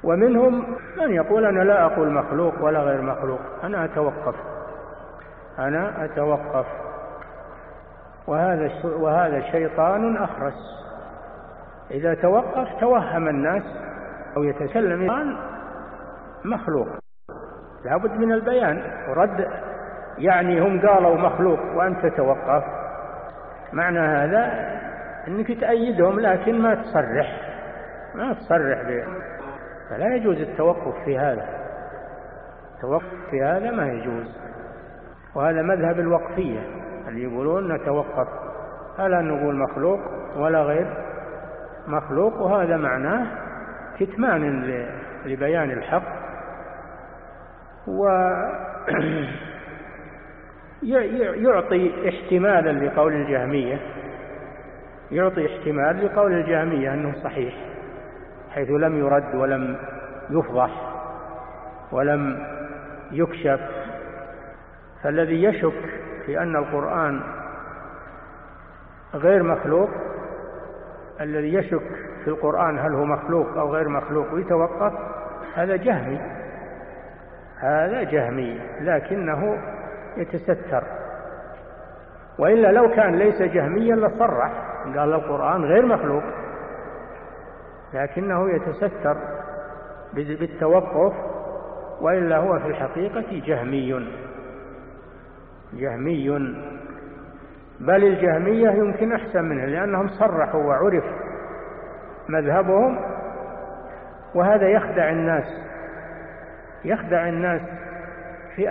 ومنهم من يقول أنا لا أقول مخلوق ولا غير مخلوق، أنا أتوقف. وهذا شيطان أخرس. إذا توقف توهم الناس أو يتكلم عن مخلوق، لابد من البيان ورد. يعني هم قالوا مخلوق وأنت توقف، معنى هذا أنك تأيدهم لكن ما تصرح به. فلا يجوز التوقف في هذا. التوقف في هذا ما يجوز. وهذا مذهب الوقفية اللي يقولون نتوقف، فلا نقول مخلوق ولا غير مخلوق. وهذا معناه كتمان لبيان الحق، ويعطي احتمالا لقول الجهمية، أنه صحيح، حيث لم يرد ولم يفضح ولم يكشف. فالذي يشك في أن القرآن غير مخلوق، الذي يشك في القرآن هل هو مخلوق أو غير مخلوق ويتوقف، هذا جهمي لكنه يتستر. وإلا لو كان ليس جهميا لصرح قال القرآن غير مخلوق، لكنه يتستر بالتوقف، وإلا هو في الحقيقة جهمي. بل الجهمية يمكن أحسن منه، لأنهم صرحوا وعرف مذهبهم. وهذا يخدع الناس في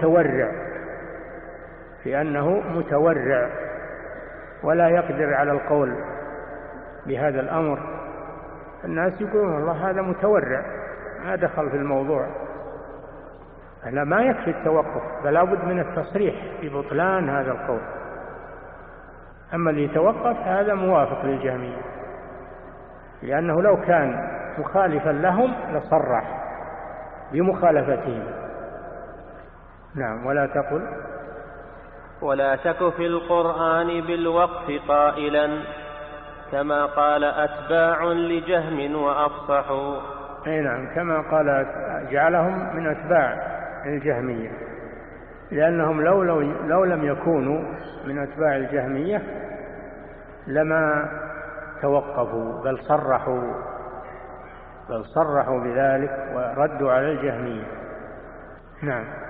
أنه متورع ولا يقدر على القول بهذا الأمر. الناس يقولون الله هذا متورع، ما دخل في الموضوع. لا، ما يكفي التوقف، بل لابد من التصريح ببطلان هذا القول. أما اللي يتوقف هذا موافق للجهمية، لأنه لو كان مخالفا لهم لصرح بمخالفتهم. نعم. ولا تك في القرآن بالوقف قائلا كما قال أتباع لجهم وأفصحوا. أي نعم، كما قال جعلهم من أتباع الجهمية، لأنهم لو لم يكونوا من أتباع الجهمية لما توقفوا، بل صرحوا بذلك وردوا على الجهمية. نعم.